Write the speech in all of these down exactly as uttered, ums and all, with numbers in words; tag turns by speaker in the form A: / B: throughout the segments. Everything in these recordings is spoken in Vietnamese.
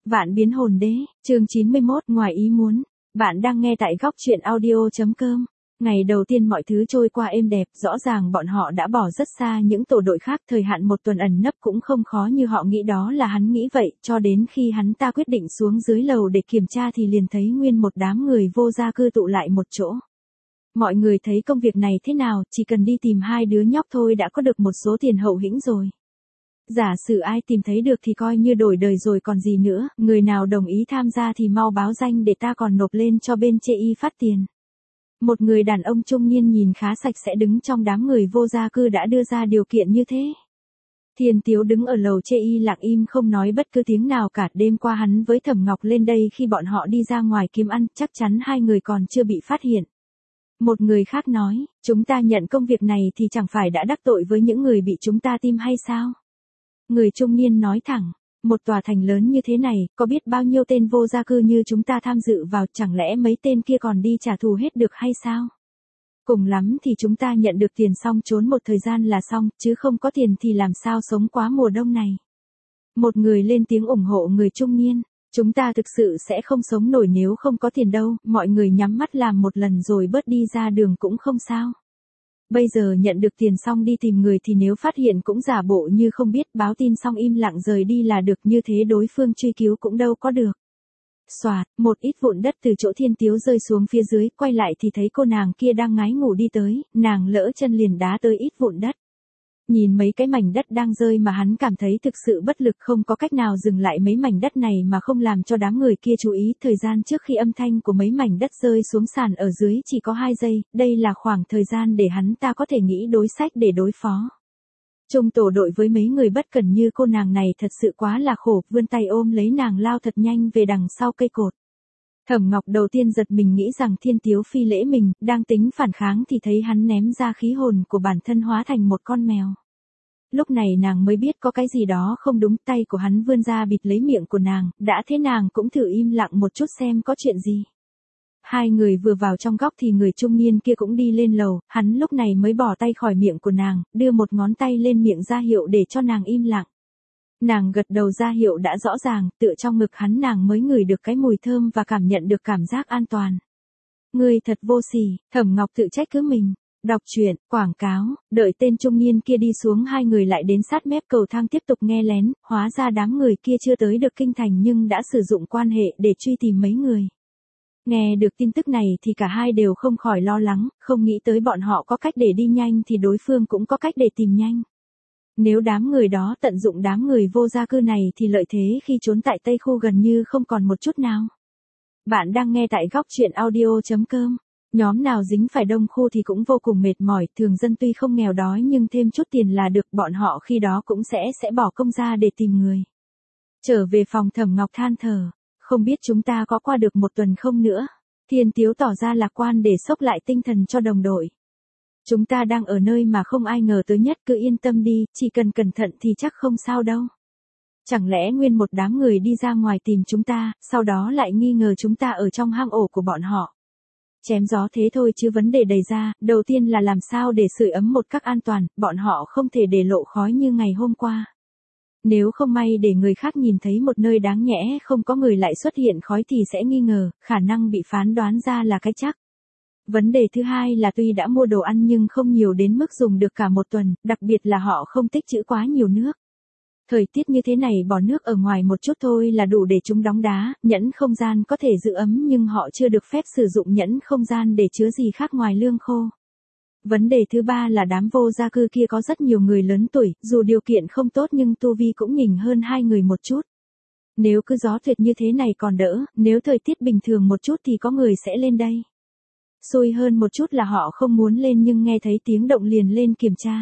A: Vạn biến hồn đế, chương chín mươi mốt, ngoài ý muốn. Bạn đang nghe tại góc truyện audio.com. Ngày đầu tiên mọi thứ trôi qua êm đẹp, rõ ràng bọn họ đã bỏ rất xa những tổ đội khác, thời hạn một tuần ẩn nấp cũng không khó như họ nghĩ, đó là hắn nghĩ vậy, cho đến khi hắn ta quyết định xuống dưới lầu để kiểm tra thì liền thấy nguyên một đám người vô gia cư tụ lại một chỗ. Mọi người thấy công việc này thế nào, chỉ cần đi tìm hai đứa nhóc thôi đã có được một số tiền hậu hĩnh rồi. Giả sử ai tìm thấy được thì coi như đổi đời rồi còn gì nữa, người nào đồng ý tham gia thì mau báo danh để ta còn nộp lên cho bên chê y phát tiền. Một người đàn ông trung niên nhìn khá sạch sẽ đứng trong đám người vô gia cư đã đưa ra điều kiện như thế. Thiên Tiếu đứng ở lầu chê y lặng im không nói bất cứ tiếng nào cả. Đêm qua hắn với Thẩm Ngọc lên đây khi bọn họ đi ra ngoài kiếm ăn, chắc chắn hai người còn chưa bị phát hiện. Một người khác nói, chúng ta nhận công việc này thì chẳng phải đã đắc tội với những người bị chúng ta tìm hay sao? Người trung niên nói thẳng, một tòa thành lớn như thế này, có biết bao nhiêu tên vô gia cư như chúng ta tham dự vào, chẳng lẽ mấy tên kia còn đi trả thù hết được hay sao? Cùng lắm thì chúng ta nhận được tiền xong trốn một thời gian là xong, chứ không có tiền thì làm sao sống qua mùa đông này. Một người lên tiếng ủng hộ người trung niên, chúng ta thực sự sẽ không sống nổi nếu không có tiền đâu, mọi người nhắm mắt làm một lần rồi bớt đi ra đường cũng không sao. Bây giờ nhận được tiền xong đi tìm người thì nếu phát hiện cũng giả bộ như không biết, báo tin xong im lặng rời đi là được, như thế đối phương truy cứu cũng đâu có được. Xoạt, một ít vụn đất từ chỗ Thiên Tiếu rơi xuống phía dưới, quay lại thì thấy cô nàng kia đang ngái ngủ đi tới, nàng lỡ chân liền đá tới ít vụn đất. Nhìn mấy cái mảnh đất đang rơi mà hắn cảm thấy thực sự bất lực, không có cách nào dừng lại mấy mảnh đất này mà không làm cho đám người kia chú ý. Thời gian trước khi âm thanh của mấy mảnh đất rơi xuống sàn ở dưới chỉ có hai giây, đây là khoảng thời gian để hắn ta có thể nghĩ đối sách để đối phó. Chung tổ đội với mấy người bất cẩn như cô nàng này thật sự quá là khổ, vươn tay ôm lấy nàng lao thật nhanh về đằng sau cây cột. Thẩm Ngọc đầu tiên giật mình nghĩ rằng Thiên Tiếu phi lễ mình, đang tính phản kháng thì thấy hắn ném ra khí hồn của bản thân hóa thành một con mèo. Lúc này nàng mới biết có cái gì đó không đúng, tay của hắn vươn ra bịt lấy miệng của nàng, đã thế nàng cũng thử im lặng một chút xem có chuyện gì. Hai người vừa vào trong góc thì người trung niên kia cũng đi lên lầu, hắn lúc này mới bỏ tay khỏi miệng của nàng, đưa một ngón tay lên miệng ra hiệu để cho nàng im lặng. Nàng gật đầu ra hiệu đã rõ ràng, tựa trong ngực hắn nàng mới ngửi được cái mùi thơm và cảm nhận được cảm giác an toàn. Ngươi thật vô sỉ, Thẩm Ngọc tự trách cứ mình. Đọc truyện, quảng cáo, đợi tên trung niên kia đi xuống hai người lại đến sát mép cầu thang tiếp tục nghe lén, hóa ra đám người kia chưa tới được kinh thành nhưng đã sử dụng quan hệ để truy tìm mấy người. Nghe được tin tức này thì cả hai đều không khỏi lo lắng, không nghĩ tới bọn họ có cách để đi nhanh thì đối phương cũng có cách để tìm nhanh. Nếu đám người đó tận dụng đám người vô gia cư này thì lợi thế khi trốn tại Tây Khu gần như không còn một chút nào. Bạn đang nghe tại góc truyện audio.com. Nhóm nào dính phải Đông Khu thì cũng vô cùng mệt mỏi, thường dân tuy không nghèo đói nhưng thêm chút tiền là được, bọn họ khi đó cũng sẽ sẽ bỏ công ra để tìm người. Trở về phòng Thẩm Ngọc than thở, không biết chúng ta có qua được một tuần không nữa. Thiên Tiếu tỏ ra lạc quan để xốc lại tinh thần cho đồng đội. Chúng ta đang ở nơi mà không ai ngờ tới nhất, cứ yên tâm đi, chỉ cần cẩn thận thì chắc không sao đâu. Chẳng lẽ nguyên một đám người đi ra ngoài tìm chúng ta, sau đó lại nghi ngờ chúng ta ở trong hang ổ của bọn họ. Chém gió thế thôi chứ vấn đề đầy ra, đầu tiên là làm sao để sưởi ấm một cách an toàn, bọn họ không thể để lộ khói như ngày hôm qua. Nếu không may để người khác nhìn thấy một nơi đáng nhẽ không có người lại xuất hiện khói thì sẽ nghi ngờ, khả năng bị phán đoán ra là cái chắc. Vấn đề thứ hai là tuy đã mua đồ ăn nhưng không nhiều đến mức dùng được cả một tuần, đặc biệt là họ không tích trữ quá nhiều nước. Thời tiết như thế này bỏ nước ở ngoài một chút thôi là đủ để chúng đóng đá, nhẫn không gian có thể giữ ấm nhưng họ chưa được phép sử dụng nhẫn không gian để chứa gì khác ngoài lương khô. Vấn đề thứ ba là đám vô gia cư kia có rất nhiều người lớn tuổi, dù điều kiện không tốt nhưng tu vi cũng nhỉnh hơn hai người một chút. Nếu cứ gió tuyệt như thế này còn đỡ, nếu thời tiết bình thường một chút thì có người sẽ lên đây. Xui hơn một chút là họ không muốn lên nhưng nghe thấy tiếng động liền lên kiểm tra.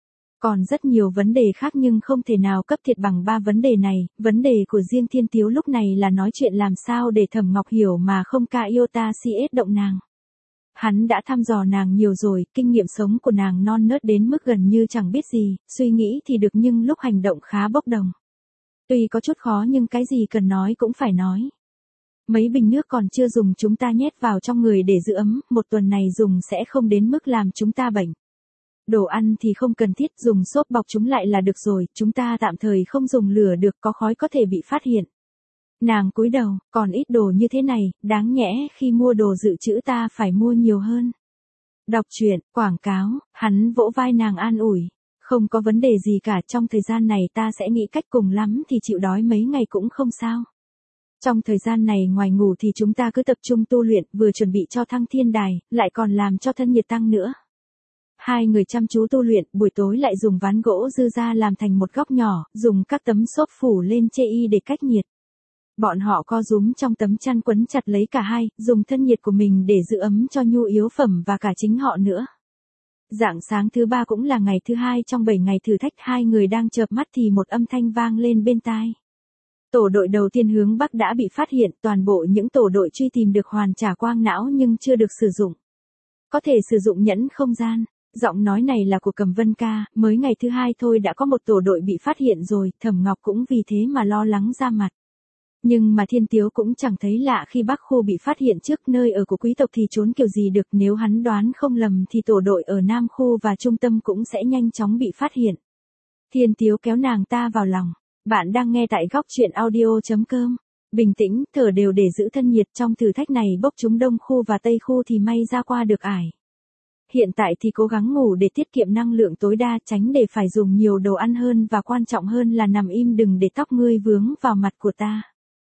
A: Còn rất nhiều vấn đề khác nhưng không thể nào cấp thiệt bằng ba vấn đề này, vấn đề của riêng Thiên Tiếu lúc này là nói chuyện làm sao để Thẩm Ngọc hiểu mà không ca iota cs động nàng. Hắn đã thăm dò nàng nhiều rồi, kinh nghiệm sống của nàng non nớt đến mức gần như chẳng biết gì, suy nghĩ thì được nhưng lúc hành động khá bốc đồng. Tuy có chút khó nhưng cái gì cần nói cũng phải nói. Mấy bình nước còn chưa dùng chúng ta nhét vào trong người để giữ ấm, một tuần này dùng sẽ không đến mức làm chúng ta bệnh. Đồ ăn thì không cần thiết, dùng xốp bọc chúng lại là được rồi, chúng ta tạm thời không dùng lửa được, có khói có thể bị phát hiện. Nàng cúi đầu, còn ít đồ như thế này, đáng nhẽ khi mua đồ dự trữ ta phải mua nhiều hơn. Đọc truyện, quảng cáo, hắn vỗ vai nàng an ủi. Không có vấn đề gì cả, trong thời gian này ta sẽ nghĩ cách, cùng lắm thì chịu đói mấy ngày cũng không sao. Trong thời gian này ngoài ngủ thì chúng ta cứ tập trung tu luyện, vừa chuẩn bị cho thăng thiên đài, lại còn làm cho thân nhiệt tăng nữa. Hai người chăm chú tu luyện, buổi tối lại dùng ván gỗ dư ra làm thành một góc nhỏ, dùng các tấm xốp phủ lên chê y để cách nhiệt. Bọn họ co rúm trong tấm chăn quấn chặt lấy cả hai, dùng thân nhiệt của mình để giữ ấm cho nhu yếu phẩm và cả chính họ nữa. Rạng sáng thứ ba cũng là ngày thứ hai trong bảy ngày thử thách, hai người đang chợp mắt thì một âm thanh vang lên bên tai. Tổ đội đầu tiên hướng Bắc đã bị phát hiện, toàn bộ những tổ đội truy tìm được hoàn trả quang não nhưng chưa được sử dụng. Có thể sử dụng nhẫn không gian. Giọng nói này là của Cầm Vân Ca, mới ngày thứ hai thôi đã có một tổ đội bị phát hiện rồi, Thẩm Ngọc cũng vì thế mà lo lắng ra mặt. Nhưng mà Thiên Tiếu cũng chẳng thấy lạ khi Bắc khu bị phát hiện trước, nơi ở của quý tộc thì trốn kiểu gì được, nếu hắn đoán không lầm thì tổ đội ở Nam khu và trung tâm cũng sẽ nhanh chóng bị phát hiện. Thiên Tiếu kéo nàng ta vào lòng. Bạn đang nghe tại góc truyện audio chấm com. Bình tĩnh, thở đều để giữ thân nhiệt, trong thử thách này bốc trúng Đông khu và Tây khu thì may ra qua được ải. Hiện tại thì cố gắng ngủ để tiết kiệm năng lượng tối đa, tránh để phải dùng nhiều đồ ăn hơn, và quan trọng hơn là nằm im đừng để tóc ngươi vướng vào mặt của ta.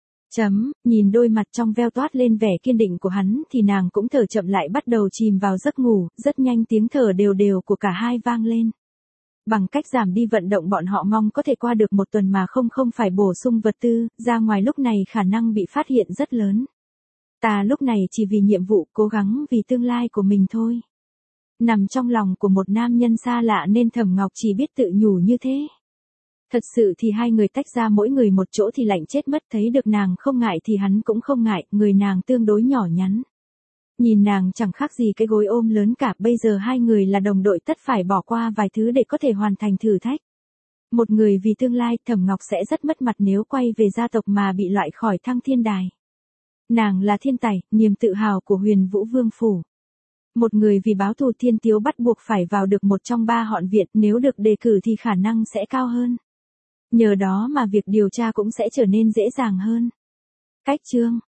A: Chấm, nhìn đôi mặt trong veo toát lên vẻ kiên định của hắn thì nàng cũng thở chậm lại, bắt đầu chìm vào giấc ngủ, rất nhanh tiếng thở đều đều của cả hai vang lên. Bằng cách giảm đi vận động bọn họ mong có thể qua được một tuần mà không không phải bổ sung vật tư, ra ngoài lúc này khả năng bị phát hiện rất lớn. Ta lúc này chỉ vì nhiệm vụ, cố gắng vì tương lai của mình thôi. Nằm trong lòng của một nam nhân xa lạ nên Thẩm Ngọc chỉ biết tự nhủ như thế. Thật sự thì hai người tách ra mỗi người một chỗ thì lạnh chết mất, thấy được nàng không ngại thì hắn cũng không ngại, người nàng tương đối nhỏ nhắn. Nhìn nàng chẳng khác gì cái gối ôm lớn cả, bây giờ hai người là đồng đội tất phải bỏ qua vài thứ để có thể hoàn thành thử thách. Một người vì tương lai, Thẩm Ngọc sẽ rất mất mặt nếu quay về gia tộc mà bị loại khỏi thăng thiên đài. Nàng là thiên tài, niềm tự hào của Huyền Vũ Vương Phủ. Một người vì báo thù, Thiên Tiếu bắt buộc phải vào được một trong ba họn viện, nếu được đề cử thì khả năng sẽ cao hơn. Nhờ đó mà việc điều tra cũng sẽ trở nên dễ dàng hơn. Cách chương